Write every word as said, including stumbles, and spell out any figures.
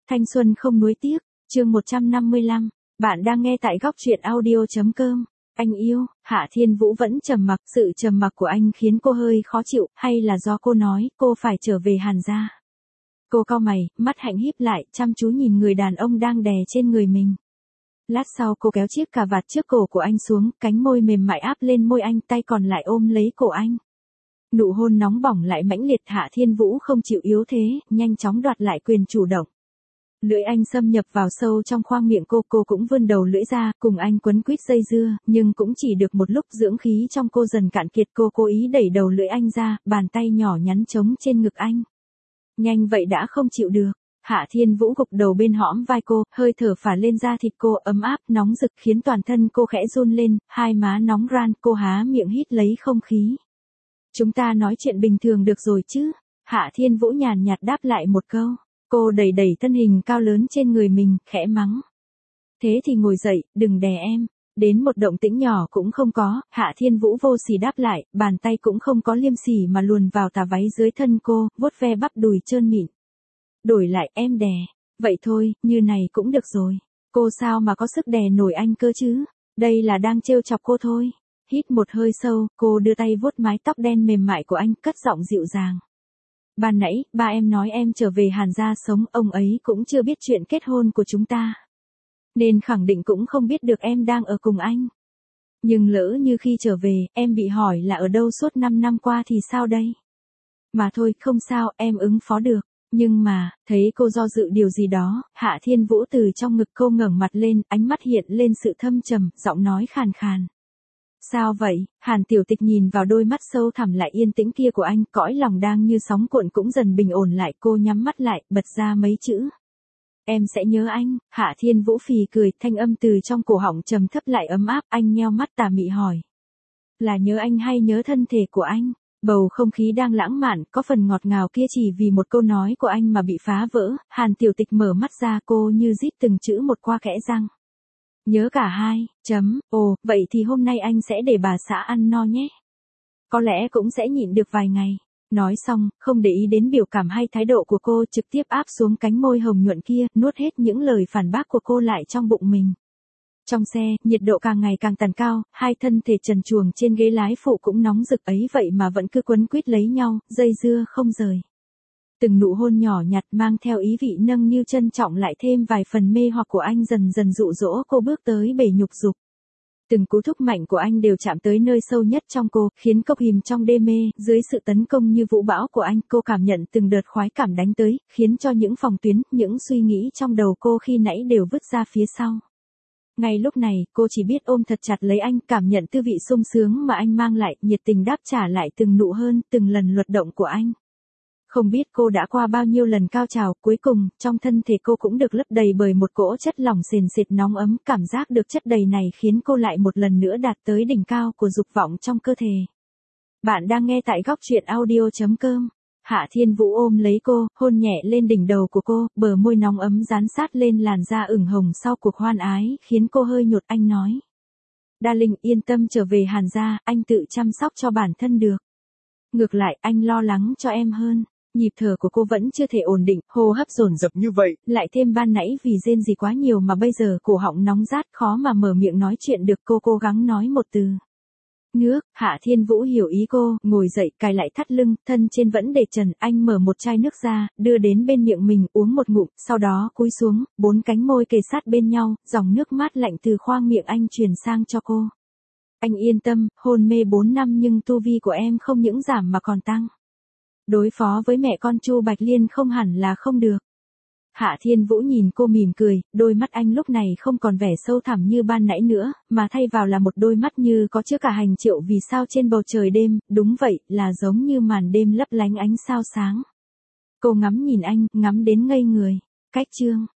Thanh xuân không nuối tiếc, chương một trăm năm mươi lăm. Bạn đang nghe tại góc truyện audio chấm com. Anh yêu, Hạ Thiên Vũ vẫn trầm mặc, sự trầm mặc của anh khiến cô hơi khó chịu, hay là do cô nói cô phải trở về Hàn gia. Cô cau mày, mắt hạnh híp lại, chăm chú nhìn người đàn ông đang đè trên người mình. Lát sau cô kéo chiếc cà vạt trước cổ của anh xuống, cánh môi mềm mại áp lên môi anh, tay còn lại ôm lấy cổ anh. Nụ hôn nóng bỏng lại mãnh liệt, Hạ Thiên Vũ không chịu yếu thế, nhanh chóng đoạt lại quyền chủ động. Lưỡi anh xâm nhập vào sâu trong khoang miệng cô, cô cũng vươn đầu lưỡi ra, cùng anh quấn quýt dây dưa, nhưng cũng chỉ được một lúc, dưỡng khí trong cô dần cạn kiệt, cô cố ý đẩy đầu lưỡi anh ra, bàn tay nhỏ nhắn trống trên ngực anh. Nhanh vậy đã không chịu được. Hạ Thiên Vũ gục đầu bên hõm vai cô, hơi thở phả lên da thịt cô, ấm áp, nóng rực khiến toàn thân cô khẽ run lên, hai má nóng ran, cô há miệng hít lấy không khí. Chúng ta nói chuyện bình thường được rồi chứ? Hạ Thiên Vũ nhàn nhạt đáp lại một câu. Cô đẩy đẩy thân hình cao lớn trên người mình, khẽ mắng. Thế thì ngồi dậy, đừng đè em. Đến một động tĩnh nhỏ cũng không có, Hạ Thiên Vũ vô sỉ đáp lại, bàn tay cũng không có liêm sỉ mà luồn vào tà váy dưới thân cô, vuốt ve bắp đùi trơn mịn. Đổi lại, em đè. Vậy thôi, như này cũng được rồi. Cô sao mà có sức đè nổi anh cơ chứ? Đây là đang trêu chọc cô thôi. Hít một hơi sâu, cô đưa tay vuốt mái tóc đen mềm mại của anh, cất giọng dịu dàng. Ban nãy, ba em nói em trở về Hàn gia sống, ông ấy cũng chưa biết chuyện kết hôn của chúng ta. Nên khẳng định cũng không biết được em đang ở cùng anh. Nhưng lỡ như khi trở về, em bị hỏi là ở đâu suốt năm năm qua thì sao đây? Mà thôi, không sao, em ứng phó được. Nhưng mà, thấy cô do dự điều gì đó, Hạ Thiên Vũ từ trong ngực cô ngẩng mặt lên, ánh mắt hiện lên sự thâm trầm, giọng nói khàn khàn. Sao vậy? Hàn Tiểu Tịch nhìn vào đôi mắt sâu thẳm lại yên tĩnh kia của anh, cõi lòng đang như sóng cuộn cũng dần bình ổn lại, cô nhắm mắt lại, bật ra mấy chữ. Em sẽ nhớ anh. Hạ Thiên Vũ phì cười, thanh âm từ trong cổ họng trầm thấp lại ấm áp, anh nheo mắt tà mị hỏi. Là nhớ anh hay nhớ thân thể của anh? Bầu không khí đang lãng mạn, có phần ngọt ngào kia chỉ vì một câu nói của anh mà bị phá vỡ, Hàn Tiểu Tịch mở mắt ra, cô như rít từng chữ một qua kẽ răng. Nhớ cả hai, chấm, ồ, vậy thì hôm nay anh sẽ để bà xã ăn no nhé. Có lẽ cũng sẽ nhịn được vài ngày. Nói xong, không để ý đến biểu cảm hay thái độ của cô, trực tiếp áp xuống cánh môi hồng nhuận kia, nuốt hết những lời phản bác của cô lại trong bụng mình. Trong xe, nhiệt độ càng ngày càng tàn cao, hai thân thể trần truồng trên ghế lái phụ cũng nóng rực ấy vậy mà vẫn cứ quấn quýt lấy nhau, dây dưa không rời. Từng nụ hôn nhỏ nhặt mang theo ý vị nâng niu trân trọng lại thêm vài phần mê hoặc của anh dần dần dụ dỗ cô bước tới bể nhục dục. Từng cú thúc mạnh của anh đều chạm tới nơi sâu nhất trong cô, khiến cô chìm trong đê mê, dưới sự tấn công như vũ bão của anh, cô cảm nhận từng đợt khoái cảm đánh tới, khiến cho những phòng tuyến, những suy nghĩ trong đầu cô khi nãy đều vứt ra phía sau. Ngay lúc này, cô chỉ biết ôm thật chặt lấy anh, cảm nhận tư vị sung sướng mà anh mang lại, nhiệt tình đáp trả lại từng nụ hơn, từng lần luật động của anh. Không biết cô đã qua bao nhiêu lần cao trào, cuối cùng, trong thân thể cô cũng được lấp đầy bởi một cỗ chất lỏng sền sệt nóng ấm, cảm giác được chất đầy này khiến cô lại một lần nữa đạt tới đỉnh cao của dục vọng trong cơ thể. Bạn đang nghe tại góc truyện audio chấm com. Hạ Thiên Vũ ôm lấy cô, hôn nhẹ lên đỉnh đầu của cô, bờ môi nóng ấm dán sát lên làn da ửng hồng sau cuộc hoan ái, khiến cô hơi nhột. Anh nói. Darling, yên tâm trở về Hàn gia, anh tự chăm sóc cho bản thân được. Ngược lại, anh lo lắng cho em hơn. Nhịp thở của cô vẫn chưa thể ổn định, hô hấp dồn dập như vậy, lại thêm ban nãy vì rên rỉ quá nhiều mà bây giờ cổ họng nóng rát, khó mà mở miệng nói chuyện được. Cô cố gắng nói một từ. Nước. Hạ Thiên Vũ hiểu ý cô, ngồi dậy, cài lại thắt lưng, thân trên vẫn để trần, anh mở một chai nước ra, đưa đến bên miệng mình, uống một ngụm, sau đó cúi xuống, bốn cánh môi kề sát bên nhau, dòng nước mát lạnh từ khoang miệng anh truyền sang cho cô. Anh yên tâm, hôn mê bốn năm nhưng tu vi của em không những giảm mà còn tăng. Đối phó với mẹ con Chu Bạch Liên không hẳn là không được. Hạ Thiên Vũ nhìn cô mỉm cười, đôi mắt anh lúc này không còn vẻ sâu thẳm như ban nãy nữa, mà thay vào là một đôi mắt như có chứa cả hàng triệu vì sao trên bầu trời đêm, đúng vậy, là giống như màn đêm lấp lánh ánh sao sáng. Cô ngắm nhìn anh, ngắm đến ngây người. Cách chương.